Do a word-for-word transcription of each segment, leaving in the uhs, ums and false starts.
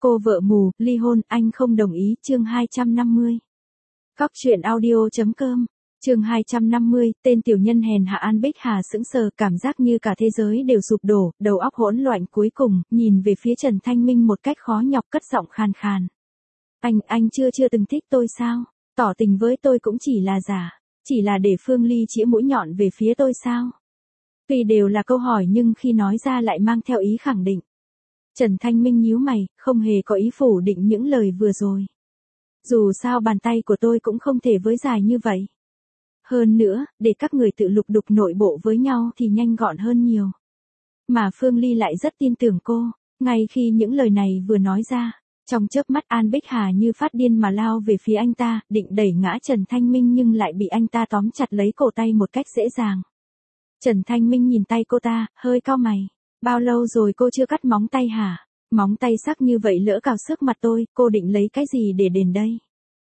Cô vợ mù, ly hôn, anh không đồng ý, chương hai trăm năm mươi. Cóc truyện audio.com, chương hai trăm năm mươi, tên tiểu nhân hèn hạ An Bích Hà sững sờ, cảm giác như cả thế giới đều sụp đổ, đầu óc hỗn loạn cuối cùng, nhìn về phía Trần Thanh Minh một cách khó nhọc cất giọng khàn khàn. Anh, anh chưa chưa từng thích tôi sao? Tỏ tình với tôi cũng chỉ là giả, chỉ là để Phương Ly chĩa mũi nhọn về phía tôi sao? Tuy đều là câu hỏi nhưng khi nói ra lại mang theo ý khẳng định. Trần Thanh Minh nhíu mày, không hề có ý phủ định những lời vừa rồi. Dù sao bàn tay của tôi cũng không thể với dài như vậy. Hơn nữa, để các người tự lục đục nội bộ với nhau thì nhanh gọn hơn nhiều. Mà Phương Ly lại rất tin tưởng cô, ngay khi những lời này vừa nói ra, trong chớp mắt An Bích Hà như phát điên mà lao về phía anh ta, định đẩy ngã Trần Thanh Minh nhưng lại bị anh ta tóm chặt lấy cổ tay một cách dễ dàng. Trần Thanh Minh nhìn tay cô ta, hơi cau mày. Bao lâu rồi cô chưa cắt móng tay hả? Móng tay sắc như vậy lỡ cào xước mặt tôi, cô định lấy cái gì để đền đây?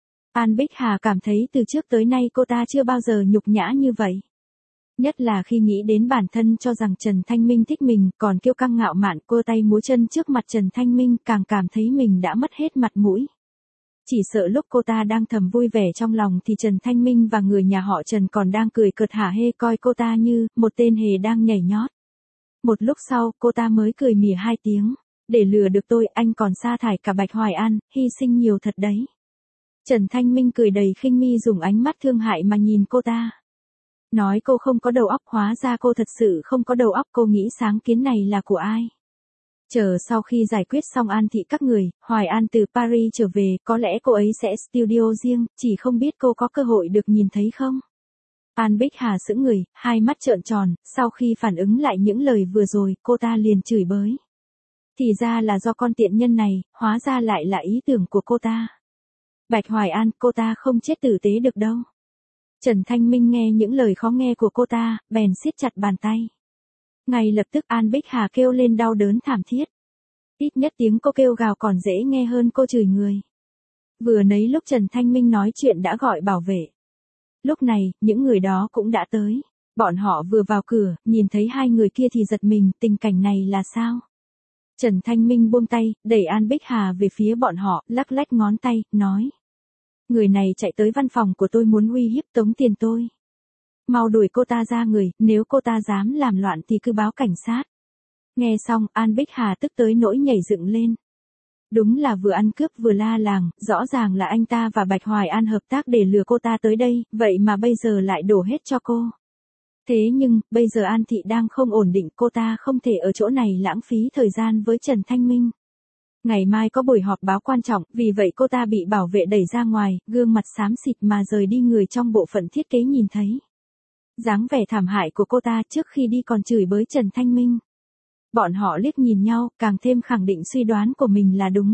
An Bích Hà cảm thấy từ trước tới nay cô ta chưa bao giờ nhục nhã như vậy. Nhất là khi nghĩ đến bản thân cho rằng Trần Thanh Minh thích mình, còn kiêu căng ngạo mạn cua tay múa chân trước mặt Trần Thanh Minh, càng cảm thấy mình đã mất hết mặt mũi. Chỉ sợ lúc cô ta đang thầm vui vẻ trong lòng thì Trần Thanh Minh và người nhà họ Trần còn đang cười cợt hả hê coi cô ta như một tên hề đang nhảy nhót. Một lúc sau, cô ta mới cười mỉa hai tiếng. Để lừa được tôi, anh còn sa thải cả Bạch Hoài An, hy sinh nhiều thật đấy. Trần Thanh Minh cười đầy khinh mi dùng ánh mắt thương hại mà nhìn cô ta. Nói cô không có đầu óc, hóa ra cô thật sự không có đầu óc, cô nghĩ sáng kiến này là của ai. Chờ sau khi giải quyết xong An thị các người, Hoài An từ Paris trở về, có lẽ cô ấy sẽ studio riêng, chỉ không biết cô có cơ hội được nhìn thấy không. An Bích Hà sững người, hai mắt trợn tròn, sau khi phản ứng lại những lời vừa rồi, cô ta liền chửi bới. Thì ra là do con tiện nhân này, hóa ra lại là ý tưởng của cô ta. Bạch Hoài An, cô ta không chết tử tế được đâu. Trần Thanh Minh nghe những lời khó nghe của cô ta, bèn siết chặt bàn tay. Ngay lập tức An Bích Hà kêu lên đau đớn thảm thiết. Ít nhất tiếng cô kêu gào còn dễ nghe hơn cô chửi người. Vừa nấy lúc Trần Thanh Minh nói chuyện đã gọi bảo vệ. Lúc này, những người đó cũng đã tới. Bọn họ vừa vào cửa, nhìn thấy hai người kia thì giật mình, tình cảnh này là sao? Trần Thanh Minh buông tay, đẩy An Bích Hà về phía bọn họ, lắc lách ngón tay, nói. Người này chạy tới văn phòng của tôi muốn uy hiếp tống tiền tôi. Mau đuổi cô ta ra người, nếu cô ta dám làm loạn thì cứ báo cảnh sát. Nghe xong, An Bích Hà tức tới nỗi nhảy dựng lên. Đúng là vừa ăn cướp vừa la làng, rõ ràng là anh ta và Bạch Hoài An hợp tác để lừa cô ta tới đây, vậy mà bây giờ lại đổ hết cho cô. Thế nhưng, bây giờ An Thị đang không ổn định, cô ta không thể ở chỗ này lãng phí thời gian với Trần Thanh Minh. Ngày mai có buổi họp báo quan trọng, vì vậy cô ta bị bảo vệ đẩy ra ngoài, gương mặt xám xịt mà rời đi, người trong bộ phận thiết kế nhìn thấy. Dáng vẻ thảm hại của cô ta trước khi đi còn chửi bới Trần Thanh Minh. Bọn họ liếc nhìn nhau, càng thêm khẳng định suy đoán của mình là đúng.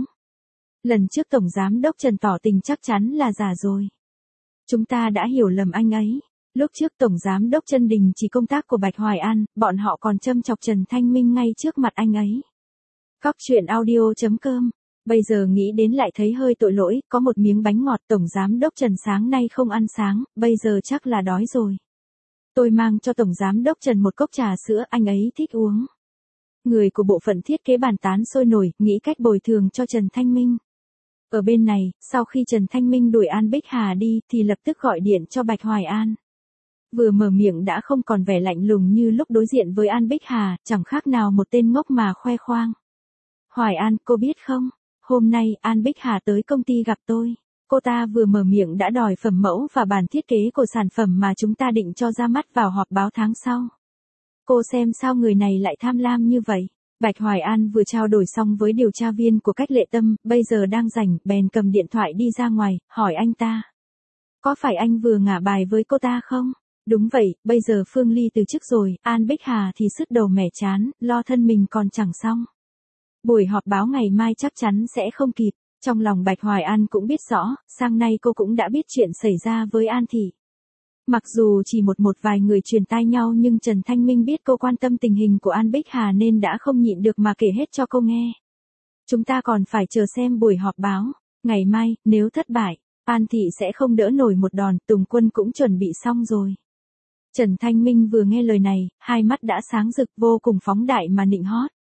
Lần trước Tổng Giám đốc Trần tỏ tình chắc chắn là giả rồi. Chúng ta đã hiểu lầm anh ấy. Lúc trước Tổng Giám đốc Trần đình chỉ công tác của Bạch Hoài An, bọn họ còn châm chọc Trần Thanh Minh ngay trước mặt anh ấy. Cóc truyện audio.com, bây giờ nghĩ đến lại thấy hơi tội lỗi, có một miếng bánh ngọt Tổng Giám đốc Trần sáng nay không ăn sáng, bây giờ chắc là đói rồi. Tôi mang cho Tổng Giám đốc Trần một cốc trà sữa, anh ấy thích uống. Người của bộ phận thiết kế bàn tán sôi nổi, nghĩ cách bồi thường cho Trần Thanh Minh. Ở bên này, sau khi Trần Thanh Minh đuổi An Bích Hà đi, thì lập tức gọi điện cho Bạch Hoài An. Vừa mở miệng đã không còn vẻ lạnh lùng như lúc đối diện với An Bích Hà, chẳng khác nào một tên ngốc mà khoe khoang. Hoài An, cô biết không, hôm nay An Bích Hà tới công ty gặp tôi. Cô ta vừa mở miệng đã đòi phẩm mẫu và bản thiết kế của sản phẩm mà chúng ta định cho ra mắt vào họp báo tháng sau. Cô xem sao người này lại tham lam như vậy. Bạch Hoài An vừa trao đổi xong với điều tra viên của Cách Lệ Tâm, bây giờ đang rảnh, bèn cầm điện thoại đi ra ngoài, hỏi anh ta. Có phải anh vừa ngả bài với cô ta không? Đúng vậy, bây giờ Phương Ly từ chức rồi, An Bích Hà thì sứt đầu mẻ chán, lo thân mình còn chẳng xong. Buổi họp báo ngày mai chắc chắn sẽ không kịp. Trong lòng Bạch Hoài An cũng biết rõ, sang nay cô cũng đã biết chuyện xảy ra với An Thị. Mặc dù chỉ một một vài người truyền tai nhau nhưng Trần Thanh Minh biết cô quan tâm tình hình của An Bích Hà nên đã không nhịn được mà kể hết cho cô nghe. Chúng ta còn phải chờ xem buổi họp báo. Ngày mai, nếu thất bại, An Thị sẽ không đỡ nổi một đòn, Tùng Quân cũng chuẩn bị xong rồi. Trần Thanh Minh vừa nghe lời này, hai mắt đã sáng rực vô cùng phóng đại mà nịnh hót.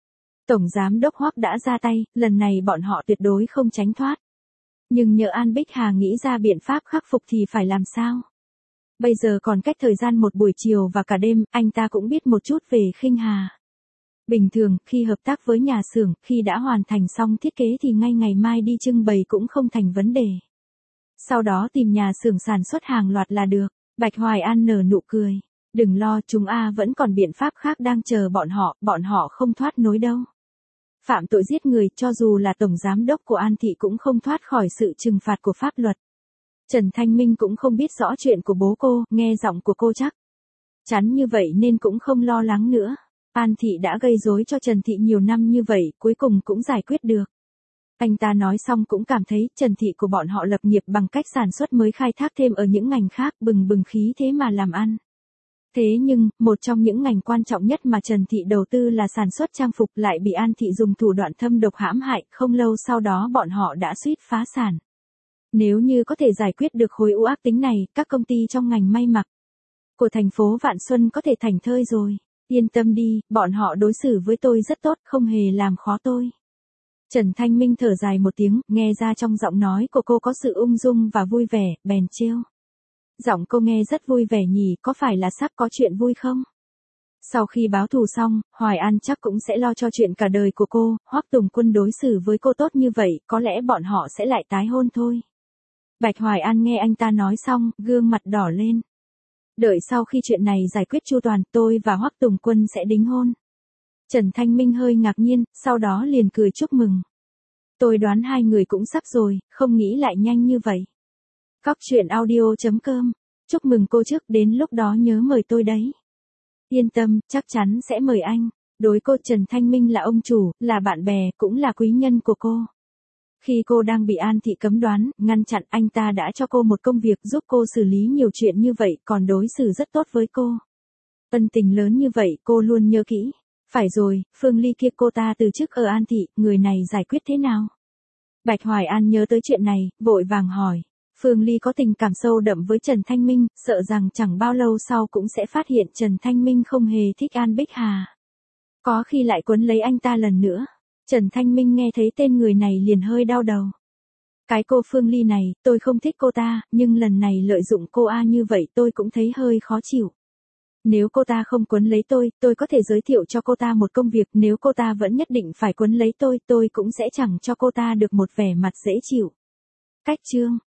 Tổng giám đốc Hoắc đã ra tay, lần này bọn họ tuyệt đối không tránh thoát. Nhưng nhỡ An Bích Hà nghĩ ra biện pháp khắc phục thì phải làm sao? Bây giờ còn cách thời gian một buổi chiều và cả đêm, anh ta cũng biết một chút về Khinh Hà. Bình thường, khi hợp tác với nhà xưởng, khi đã hoàn thành xong thiết kế thì ngay ngày mai đi trưng bày cũng không thành vấn đề. Sau đó tìm nhà xưởng sản xuất hàng loạt là được. Bạch Hoài An nở nụ cười. Đừng lo, chúng A vẫn còn biện pháp khác đang chờ bọn họ, bọn họ không thoát nối đâu. Phạm tội giết người, cho dù là tổng giám đốc của An Thị cũng không thoát khỏi sự trừng phạt của pháp luật. Trần Thanh Minh cũng không biết rõ chuyện của bố cô, nghe giọng của cô chắc chắn như vậy nên cũng không lo lắng nữa. An Thị đã gây rối cho Trần Thị nhiều năm như vậy, cuối cùng cũng giải quyết được. Anh ta nói xong cũng cảm thấy Trần Thị của bọn họ lập nghiệp bằng cách sản xuất mới khai thác thêm ở những ngành khác, bừng bừng khí thế mà làm ăn. Thế nhưng, một trong những ngành quan trọng nhất mà Trần Thị đầu tư là sản xuất trang phục lại bị An Thị dùng thủ đoạn thâm độc hãm hại, không lâu sau đó bọn họ đã suýt phá sản. Nếu như có thể giải quyết được khối u ác tính này, các công ty trong ngành may mặc của thành phố Vạn Xuân có thể thành thơi rồi. Yên tâm đi, bọn họ đối xử với tôi rất tốt, không hề làm khó tôi. Trần Thanh Minh thở dài một tiếng, nghe ra trong giọng nói của cô có sự ung dung và vui vẻ, bèn trêu. Giọng cô nghe rất vui vẻ nhỉ, có phải là sắp có chuyện vui không? Sau khi báo thù xong, Hoài An chắc cũng sẽ lo cho chuyện cả đời của cô, Hoắc Tùng Quân đối xử với cô tốt như vậy, có lẽ bọn họ sẽ lại tái hôn thôi. Bạch Hoài An nghe anh ta nói xong, gương mặt đỏ lên. Đợi sau khi chuyện này giải quyết chu toàn, tôi và Hoắc Tùng Quân sẽ đính hôn. Trần Thanh Minh hơi ngạc nhiên, sau đó liền cười chúc mừng. Tôi đoán hai người cũng sắp rồi, không nghĩ lại nhanh như vậy. Cóc truyện audio chấm com. Chúc mừng cô trước, đến lúc đó nhớ mời tôi đấy. Yên tâm, chắc chắn sẽ mời anh. Đối cô Trần Thanh Minh là ông chủ, là bạn bè, cũng là quý nhân của cô. Khi cô đang bị An Thị cấm đoán, ngăn chặn, anh ta đã cho cô một công việc giúp cô xử lý nhiều chuyện như vậy, còn đối xử rất tốt với cô. Ân tình lớn như vậy, cô luôn nhớ kỹ. Phải rồi, Phương Ly kia cô ta từ chức ở An Thị, người này giải quyết thế nào? Bạch Hoài An nhớ tới chuyện này, vội vàng hỏi. Phương Ly có tình cảm sâu đậm với Trần Thanh Minh, sợ rằng chẳng bao lâu sau cũng sẽ phát hiện Trần Thanh Minh không hề thích An Bích Hà. Có khi lại quấn lấy anh ta lần nữa. Trần Thanh Minh nghe thấy tên người này liền hơi đau đầu. Cái cô Phương Ly này, tôi không thích cô ta, nhưng lần này lợi dụng cô A như vậy tôi cũng thấy hơi khó chịu. Nếu cô ta không quấn lấy tôi, tôi có thể giới thiệu cho cô ta một công việc, nếu cô ta vẫn nhất định phải quấn lấy tôi, tôi cũng sẽ chẳng cho cô ta được một vẻ mặt dễ chịu. Cách chương